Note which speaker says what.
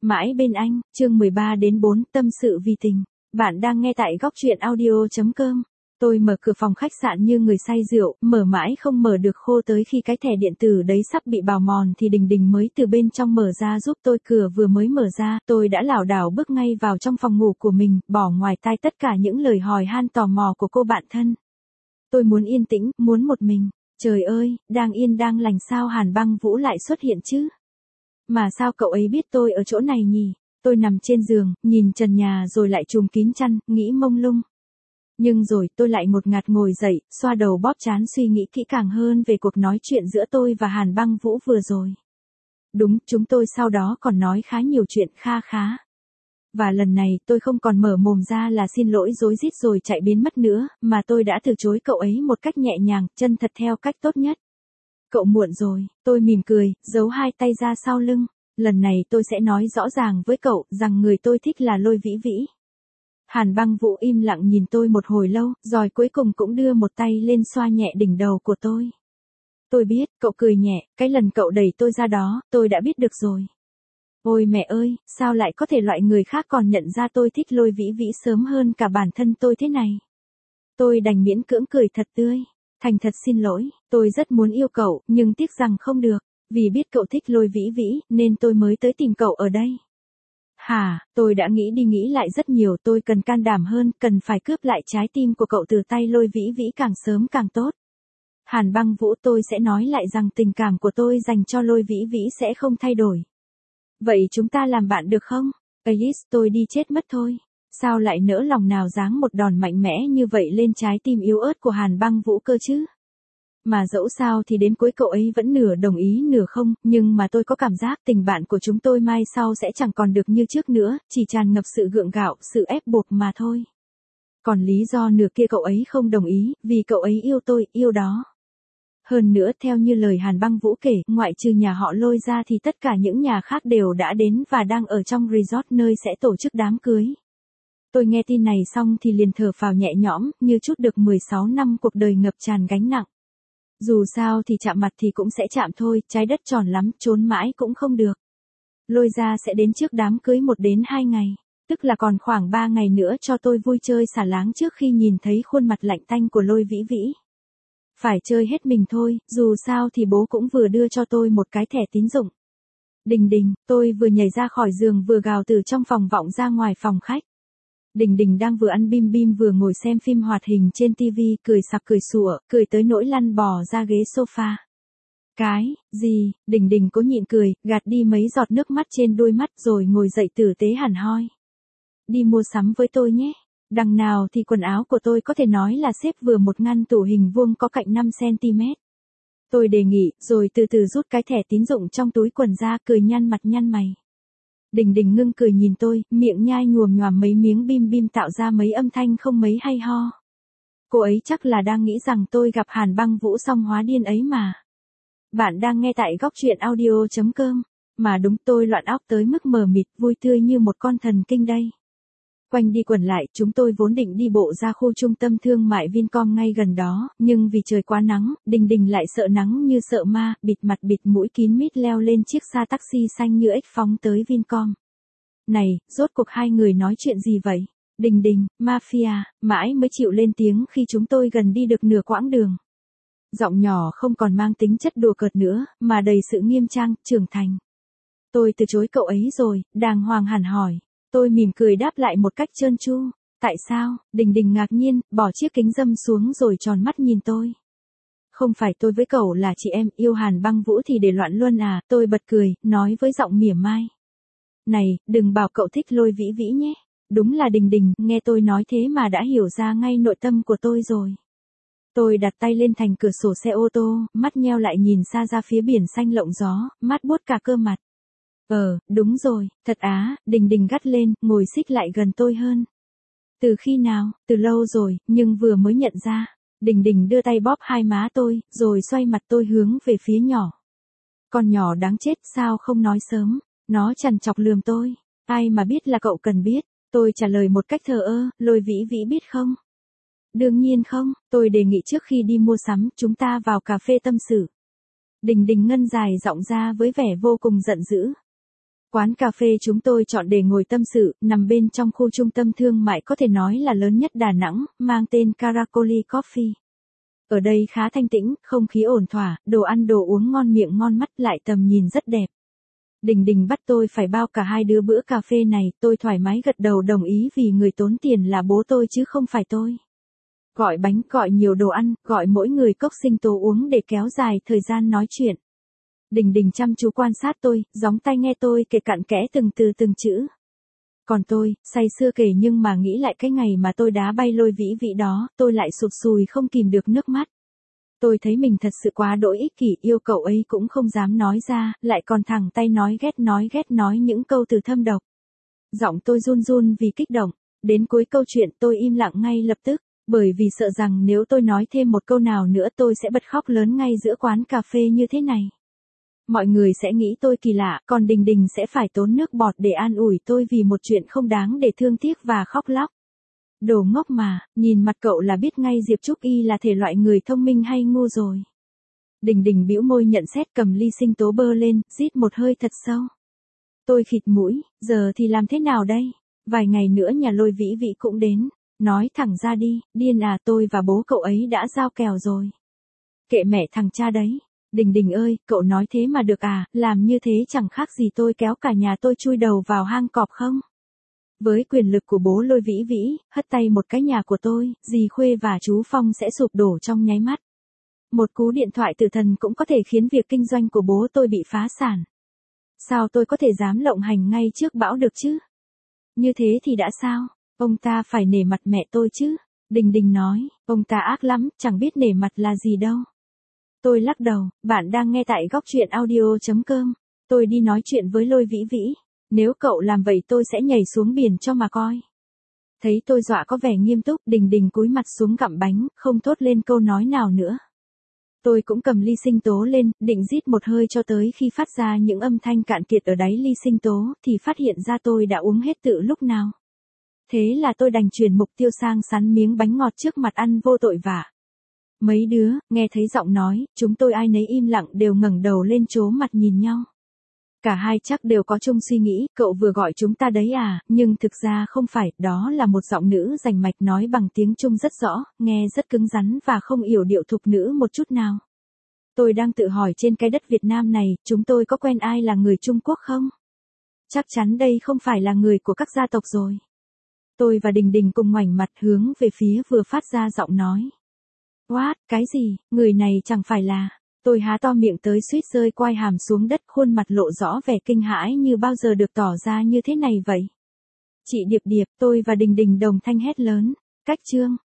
Speaker 1: Mãi bên anh, chương 13 đến 4, tâm sự vì tình. Bạn đang nghe tại góc truyện audio.com. Tôi mở cửa phòng khách sạn như người say rượu, mở mãi không mở được, khô tới khi cái thẻ điện tử đấy sắp bị bào mòn thì Đình Đình mới từ bên trong mở ra giúp tôi. Cửa vừa mới mở ra, tôi đã lảo đảo bước ngay vào trong phòng ngủ của mình, bỏ ngoài tai tất cả những lời hỏi han tò mò của cô bạn thân. Tôi muốn yên tĩnh, muốn một mình. Trời ơi, đang yên đang lành sao Hàn Băng Vũ lại xuất hiện chứ? Mà sao cậu ấy biết tôi ở chỗ này nhỉ? Tôi nằm trên giường, nhìn trần nhà rồi lại trùm kín chăn, nghĩ mông lung. Nhưng rồi tôi lại ngột ngạt ngồi dậy, xoa đầu bóp trán suy nghĩ kỹ càng hơn về cuộc nói chuyện giữa tôi và Hàn Băng Vũ vừa rồi. Đúng, chúng tôi sau đó còn nói khá nhiều chuyện kha khá. Và lần này tôi không còn mở mồm ra là xin lỗi rối rít rồi chạy biến mất nữa, mà tôi đã từ chối cậu ấy một cách nhẹ nhàng, chân thật theo cách tốt nhất. Cậu muộn rồi, tôi mỉm cười, giấu hai tay ra sau lưng. Lần này tôi sẽ nói rõ ràng với cậu rằng người tôi thích là Lôi Vĩ Vĩ. Hàn Băng Vũ im lặng nhìn tôi một hồi lâu, rồi cuối cùng cũng đưa một tay lên xoa nhẹ đỉnh đầu của tôi. Tôi biết, cậu cười nhẹ, cái lần cậu đẩy tôi ra đó, tôi đã biết được rồi. Ôi mẹ ơi, sao lại có thể loại người khác còn nhận ra tôi thích Lôi Vĩ Vĩ sớm hơn cả bản thân tôi thế này? Tôi đành miễn cưỡng cười thật tươi. Thành thật xin lỗi, tôi rất muốn yêu cậu, nhưng tiếc rằng không được, vì biết cậu thích Lôi Vĩ Vĩ, nên tôi mới tới tìm cậu ở đây. Hả, tôi đã nghĩ đi nghĩ lại rất nhiều, tôi cần can đảm hơn, cần phải cướp lại trái tim của cậu từ tay Lôi Vĩ Vĩ càng sớm càng tốt. Hàn Băng Vũ, tôi sẽ nói lại rằng tình cảm của tôi dành cho Lôi Vĩ Vĩ sẽ không thay đổi. Vậy chúng ta làm bạn được không? Alice, tôi đi chết mất thôi. Sao lại nỡ lòng nào giáng một đòn mạnh mẽ như vậy lên trái tim yếu ớt của Hàn Băng Vũ cơ chứ? Mà dẫu sao thì đến cuối cậu ấy vẫn nửa đồng ý nửa không, nhưng mà tôi có cảm giác tình bạn của chúng tôi mai sau sẽ chẳng còn được như trước nữa, chỉ tràn ngập sự gượng gạo, sự ép buộc mà thôi. Còn lý do nửa kia cậu ấy không đồng ý, vì cậu ấy yêu tôi, yêu đó. Hơn nữa theo như lời Hàn Băng Vũ kể, ngoại trừ nhà họ Lôi ra thì tất cả những nhà khác đều đã đến và đang ở trong resort nơi sẽ tổ chức đám cưới. Tôi nghe tin này xong thì liền thở phào nhẹ nhõm, như chút được 16 năm cuộc đời ngập tràn gánh nặng. Dù sao thì chạm mặt thì cũng sẽ chạm thôi, trái đất tròn lắm, trốn mãi cũng không được. Lôi ra sẽ đến trước đám cưới 1 đến 2 ngày, tức là còn khoảng 3 ngày nữa cho tôi vui chơi xả láng trước khi nhìn thấy khuôn mặt lạnh tanh của Lôi Vĩ Vĩ. Phải chơi hết mình thôi, dù sao thì bố cũng vừa đưa cho tôi một cái thẻ tín dụng. Đình Đình, tôi vừa nhảy ra khỏi giường vừa gào từ trong phòng vọng ra ngoài phòng khách. Đình Đình đang vừa ăn bim bim vừa ngồi xem phim hoạt hình trên tivi, cười sặc cười sủa, cười tới nỗi lăn bò ra ghế sofa. Cái, gì, Đình Đình cố nhịn cười, gạt đi mấy giọt nước mắt trên đôi mắt rồi ngồi dậy tử tế hẳn hoi. Đi mua sắm với tôi nhé. Đằng nào thì quần áo của tôi có thể nói là xếp vừa một ngăn tủ hình vuông có cạnh 5cm. Tôi đề nghị, rồi từ từ rút cái thẻ tín dụng trong túi quần ra, cười nhăn mặt nhăn mày. Đình Đình ngưng cười nhìn tôi, miệng nhai nhoồm nhoàm mấy miếng bim bim tạo ra mấy âm thanh không mấy hay ho. Cô ấy chắc là đang nghĩ rằng tôi gặp Hàn Băng Vũ xong hóa điên ấy mà. Bạn đang nghe tại góc truyện audio.com. Mà đúng, tôi loạn óc tới mức mờ mịt, vui tươi như một con thần kinh đây. Quanh đi quẩn lại, chúng tôi vốn định đi bộ ra khu trung tâm thương mại Vincom ngay gần đó, nhưng vì trời quá nắng, Đình Đình lại sợ nắng như sợ ma, bịt mặt bịt mũi kín mít leo lên chiếc xa taxi xanh như ếch phóng tới Vincom. Này, rốt cuộc hai người nói chuyện gì vậy? Đình Đình, mafia, mãi mới chịu lên tiếng khi chúng tôi gần đi được nửa quãng đường. Giọng nhỏ không còn mang tính chất đùa cợt nữa, mà đầy sự nghiêm trang, trưởng thành. Tôi từ chối cậu ấy rồi, đàng hoàng hẳn hỏi. Tôi mỉm cười đáp lại một cách trơn tru. Tại sao? Đình Đình ngạc nhiên, bỏ chiếc kính râm xuống rồi tròn mắt nhìn tôi. Không phải tôi với cậu là chị em, yêu Hàn Băng Vũ thì để loạn luôn à? Tôi bật cười, nói với giọng mỉa mai. Này, đừng bảo cậu thích Lôi Vĩ Vĩ nhé. Đúng là Đình Đình, nghe tôi nói thế mà đã hiểu ra ngay nội tâm của tôi rồi. Tôi đặt tay lên thành cửa sổ xe ô tô, mắt nheo lại nhìn xa ra phía biển xanh lộng gió, mắt buốt cả cơ mặt. Đúng rồi, thật á, Đình Đình gắt lên, ngồi xích lại gần tôi hơn. Từ khi nào? Từ lâu rồi, nhưng vừa mới nhận ra. Đình Đình đưa tay bóp hai má tôi, rồi xoay mặt tôi hướng về phía nhỏ. Con nhỏ đáng chết, sao không nói sớm? Nó trằn trọc lườm tôi. Ai mà biết là cậu cần biết. Tôi trả lời một cách thờ ơ, Lôi Vĩ Vĩ biết không? Đương nhiên không, tôi đề nghị trước khi đi mua sắm, chúng ta vào cà phê tâm sự. Đình Đình ngân dài giọng ra với vẻ vô cùng giận dữ. Quán cà phê chúng tôi chọn để ngồi tâm sự, nằm bên trong khu trung tâm thương mại có thể nói là lớn nhất Đà Nẵng, mang tên Caracoli Coffee. Ở đây khá thanh tĩnh, không khí ổn thỏa, đồ ăn đồ uống ngon miệng ngon mắt lại tầm nhìn rất đẹp. Đình Đình bắt tôi phải bao cả hai đứa bữa cà phê này, tôi thoải mái gật đầu đồng ý vì người tốn tiền là bố tôi chứ không phải tôi. Gọi bánh, gọi nhiều đồ ăn, gọi mỗi người cốc sinh tố uống để kéo dài thời gian nói chuyện. Đình Đình chăm chú quan sát tôi, gióng tai nghe tôi kể cặn kẽ từng từ từng chữ. Còn tôi, say sưa kể nhưng mà nghĩ lại cái ngày mà tôi đá bay Lôi Vĩ Vĩ đó, tôi lại sụt sùi không kìm được nước mắt. Tôi thấy mình thật sự quá đỗi ích kỷ, yêu cậu ấy cũng không dám nói ra, lại còn thẳng tay nói ghét những câu từ thâm độc. Giọng tôi run run vì kích động, đến cuối câu chuyện tôi im lặng ngay lập tức, bởi vì sợ rằng nếu tôi nói thêm một câu nào nữa tôi sẽ bật khóc lớn ngay giữa quán cà phê như thế này. Mọi người sẽ nghĩ tôi kỳ lạ, còn Đình Đình sẽ phải tốn nước bọt để an ủi tôi vì một chuyện không đáng để thương tiếc và khóc lóc. Đồ ngốc mà, nhìn mặt cậu là biết ngay Diệp Trúc Y là thể loại người thông minh hay ngu rồi. Đình Đình bĩu môi nhận xét, cầm ly sinh tố bơ lên, rít một hơi thật sâu. Tôi khịt mũi, giờ thì làm thế nào đây? Vài ngày nữa nhà Lôi Vĩ Vĩ cũng đến. Nói thẳng ra đi, điên à, tôi và bố cậu ấy đã giao kèo rồi. Kệ mẹ thằng cha đấy. Đình Đình ơi, cậu nói thế mà được à, làm như thế chẳng khác gì tôi kéo cả nhà tôi chui đầu vào hang cọp không? Với quyền lực của bố Lôi Vĩ Vĩ, hất tay một cái nhà của tôi, dì Khuê và chú Phong sẽ sụp đổ trong nháy mắt. Một cú điện thoại từ thần cũng có thể khiến việc kinh doanh của bố tôi bị phá sản. Sao tôi có thể dám lộng hành ngay trước bão được chứ? Như thế thì đã sao? Ông ta phải nể mặt mẹ tôi chứ. Đình Đình nói, ông ta ác lắm, chẳng biết nể mặt là gì đâu. Tôi lắc đầu, bạn đang nghe tại góc truyện audio.com. Tôi đi nói chuyện với Lôi Vĩ Vĩ. Nếu cậu làm vậy tôi sẽ nhảy xuống biển cho mà coi. Thấy tôi dọa có vẻ nghiêm túc, Đình Đình cúi mặt xuống gặm bánh, không thốt lên câu nói nào nữa. Tôi cũng cầm ly sinh tố lên, định rít một hơi cho tới khi phát ra những âm thanh cạn kiệt ở đáy ly sinh tố, thì phát hiện ra tôi đã uống hết từ lúc nào. Thế là tôi đành chuyển mục tiêu sang sắn miếng bánh ngọt trước mặt ăn vô tội vạ. Mấy đứa, nghe thấy giọng nói, chúng tôi ai nấy im lặng đều ngẩng đầu lên trố mặt nhìn nhau. Cả hai chắc đều có chung suy nghĩ, cậu vừa gọi chúng ta đấy à, nhưng thực ra không phải, đó là một giọng nữ rành mạch nói bằng tiếng Trung rất rõ, nghe rất cứng rắn và không yểu điệu thục nữ một chút nào. Tôi đang tự hỏi trên cái đất Việt Nam này, chúng tôi có quen ai là người Trung Quốc không? Chắc chắn đây không phải là người của các gia tộc rồi. Tôi và Đình Đình cùng ngoảnh mặt hướng về phía vừa phát ra giọng nói. What, cái gì, người này chẳng phải là... Tôi há to miệng tới suýt rơi quai hàm xuống đất, khuôn mặt lộ rõ vẻ kinh hãi như bao giờ được tỏ ra như thế này vậy. Chị Điệp Điệp, tôi và Đình Đình đồng thanh hét lớn. Cách Trương,